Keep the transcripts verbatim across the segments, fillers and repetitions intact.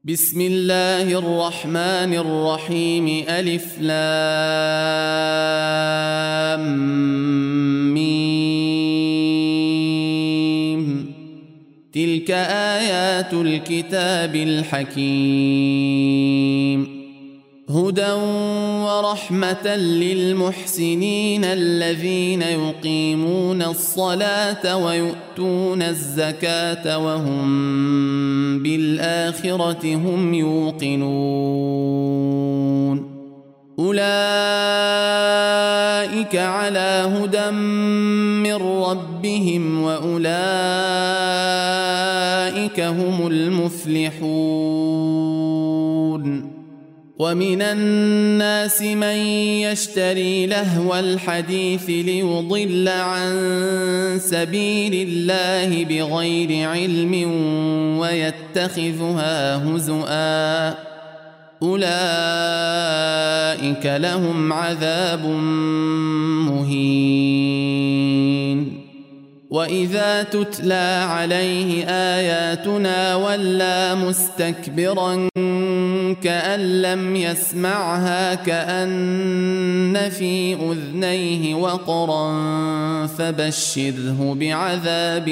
بسم الله الرحمن الرحيم ألف لام ميم تلك آيات الكتاب الحكيم هدى ورحمة للمحسنين الذين يقيمون الصلاة ويؤتون الزكاة وهم بالآخرة هم يوقنون أولئك على هدى من ربهم وأولئك هم المفلحون ومن الناس من يشتري لهو الحديث ليضل عن سبيل الله بغير علم ويتخذها هزؤا أولئك لهم عذاب مهين وإذا تتلى عليه آياتنا ولى مستكبرا كأن لم يسمعها كأن في أذنيه وقرا فبشره بعذاب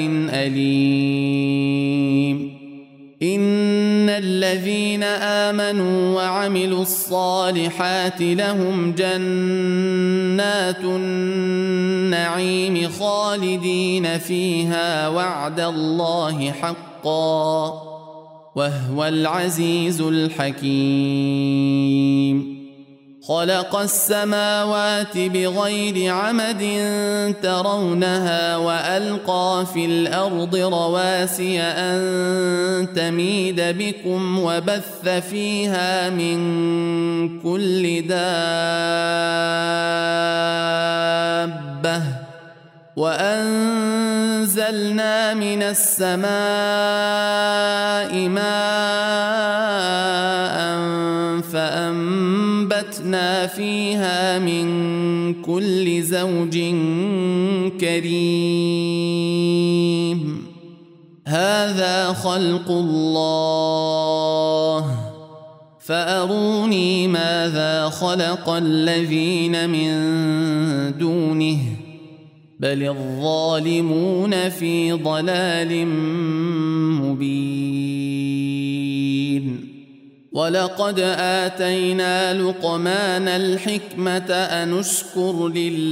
أليم إن الذين آمنوا وعملوا الصالحات لهم جنات النعيم خالدين فيها وعد الله حقا وهو العزيز الحكيم خلق السماوات بغير عمد ترونها وألقى في الأرض رواسي أن تميد بكم وبث فيها من كل دابة وأنزلنا من السماء ماء فأنبتنا فيها من كل زوج كريم هذا خلق الله فأروني ماذا خلق الذين من دونه بل الظالمون في ضلال مبين ولقد آتينا لقمان الحكمة أن اشكر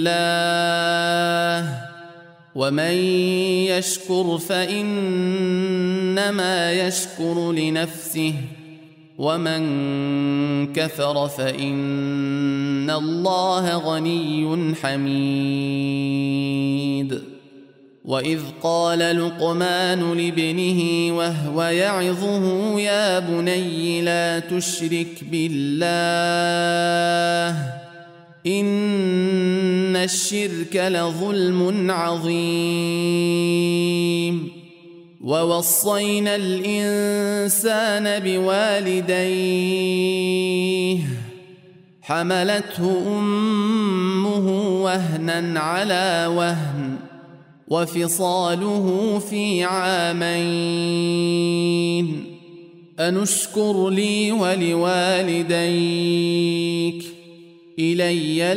لله ومن يشكر فإنما يشكر لنفسه ومن كفر فإن الله غني حميد وإذ قال لقمان لابنه وهو يعظه يا بني لا تشرك بالله إن الشرك لظلم عظيم ووصينا الإنسان بوالديه حملته أمه وهنا على وهن وفصاله في عامين أن اشكر لي ولوالديك إلي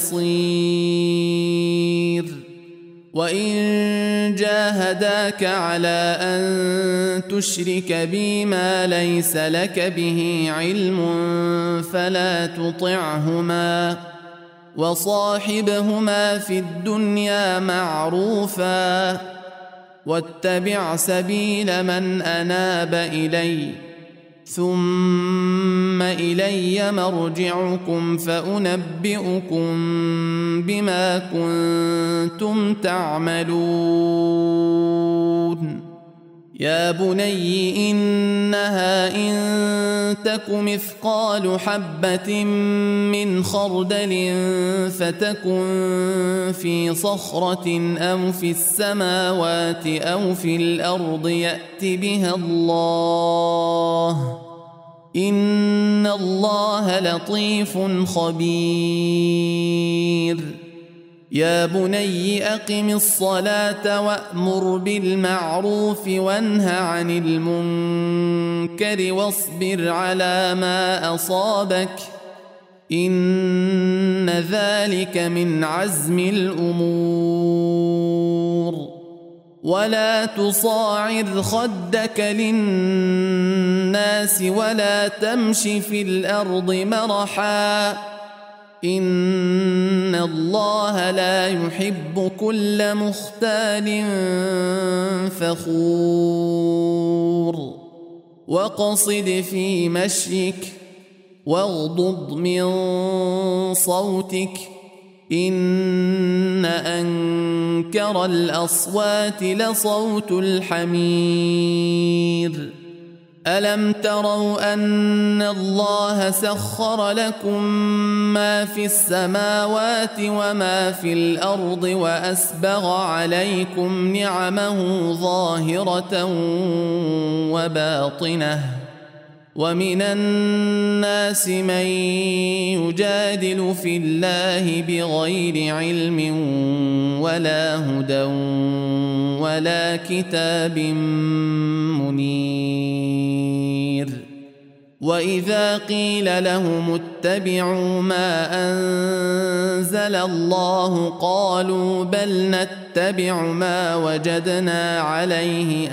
المصير وإن جاهداك على أن تشرك بي ما ليس لك به علم فلا تطعهما وصاحبهما في الدنيا معروفا واتبع سبيل من أناب إلي ثم إلي مرجعكم فأنبئكم بما كنتم تعملون يا بني إنها إن تك مثقال حبة من خردل فتكن في صخرة أو في السماوات أو في الأرض يأت بها الله إن الله لطيف خبير يا بني أقم الصلاة وأمر بالمعروف وانه عن المنكر واصبر على ما أصابك إن ذلك من عزم الأمور ولا تصاعر خدك للناس ولا تمش في الأرض مرحا إن الله لا يحب كل مختال فخور وقصد في مشيك واغضض من صوتك إن أنكر الأصوات لصوت الحمير ألم تروا أن الله سخر لكم ما في السماوات وما في الأرض وأسبغ عليكم نعمه ظاهرة وباطنة ومن الناس من يجادل في الله بغير علم ولا هدى ولا كتاب منير وإذا قيل لهم اتبعوا ما أنزل الله قالوا بل نتبع ما وجدنا عليه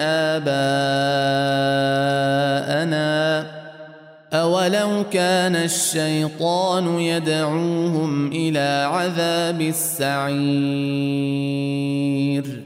آباءنا أولو كان الشيطان يدعوهم إلى عذاب السعير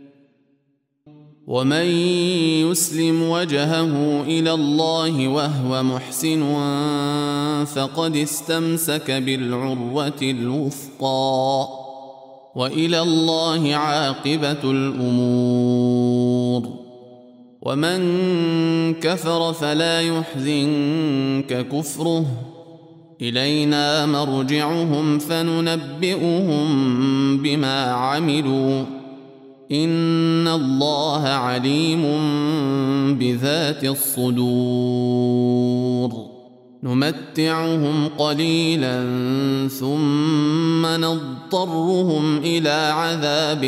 ومن يسلم وجهه إلى الله وهو محسن فقد استمسك بالعروة الوثقى وإلى الله عاقبة الأمور ومن كفر فلا يحزنك كفره إلينا مرجعهم فننبئهم بما عملوا إن الله عليم بذات الصدور نمتعهم قليلا ثم نضطرهم إلى عذاب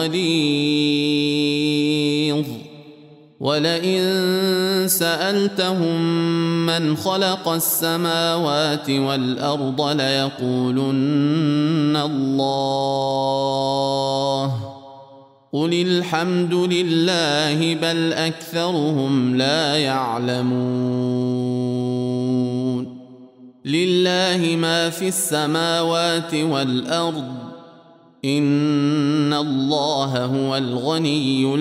غليظ ولئن سألتهم من خلق السماوات والأرض ليقولن الله قل الحمد لله بل أكثرهم لا يعلمون لله ما في السماوات والأرض إن الله هو الغني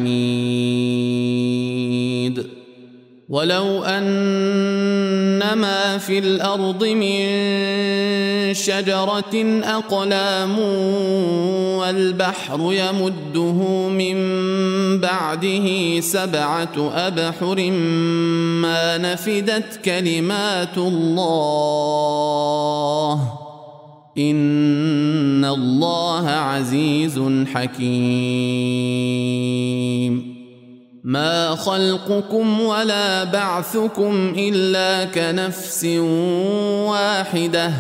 الحميد ولو أن ما في الأرض من شجرة أقلام والبحر يمده من بعده سبعة أبحر ما نفدت كلمات الله إن الله عزيز حكيم ما خلقكم ولا بعثكم إلا كنفس واحدة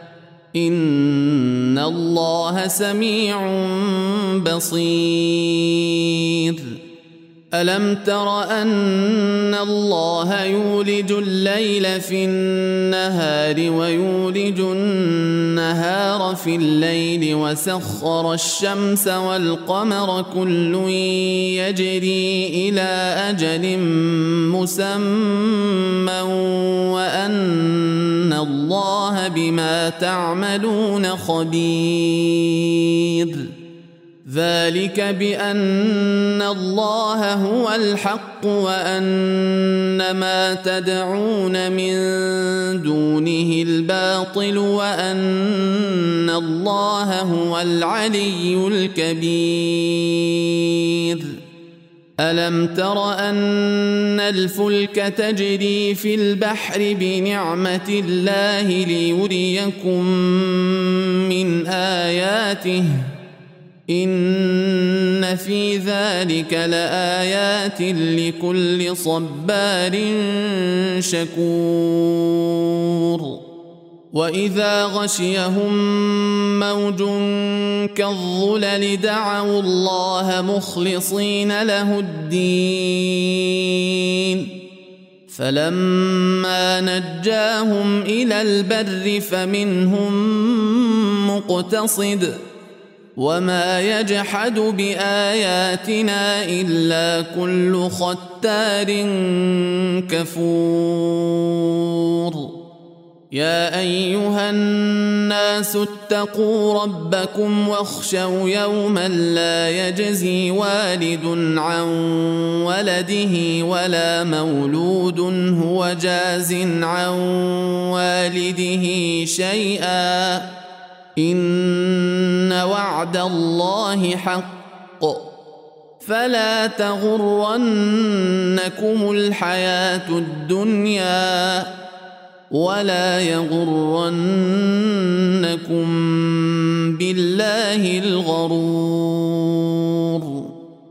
إن الله سميع بصير ألم تر أن الله يولج الليل في النهار ويولج النهار في الليل وسخر الشمس والقمر كل يجري إلى أجل مسمى وأن الله بما تعملون خبير ذلك بأن الله هو الحق وأن ما تدعون من دونه الباطل وأن الله هو العلي الكبير ألم تر أن الفلك تجري في البحر بنعمة الله ليريكم من آياته إن في ذلك لآيات لكل صبار شكور وإذا غشيهم موج كالظلل دعوا الله مخلصين له الدين فلما نجاهم إلى البر فمنهم مقتصد وما يجحد بآياتنا إلا كل ختار كفور يا أيها الناس اتقوا ربكم واخشوا يوما لا يجزي والد عن ولده ولا مولود هو جاز عن والده شيئا إن وعد الله حق فلا تغرنكم الحياة الدنيا ولا يغرنكم بالله الغرور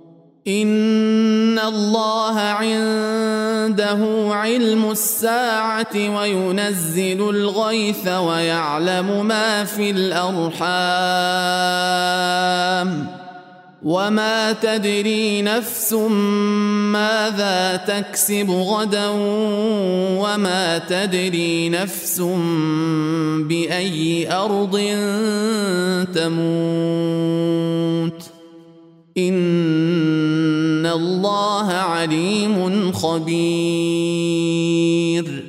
إن الله عنده علم الساعة وينزل الغيث ويعلم ما في الأرحام وما تدري نفس ماذا تكسب غدا وما تدري نفس بأي أرض تموت إن الله عليم خبير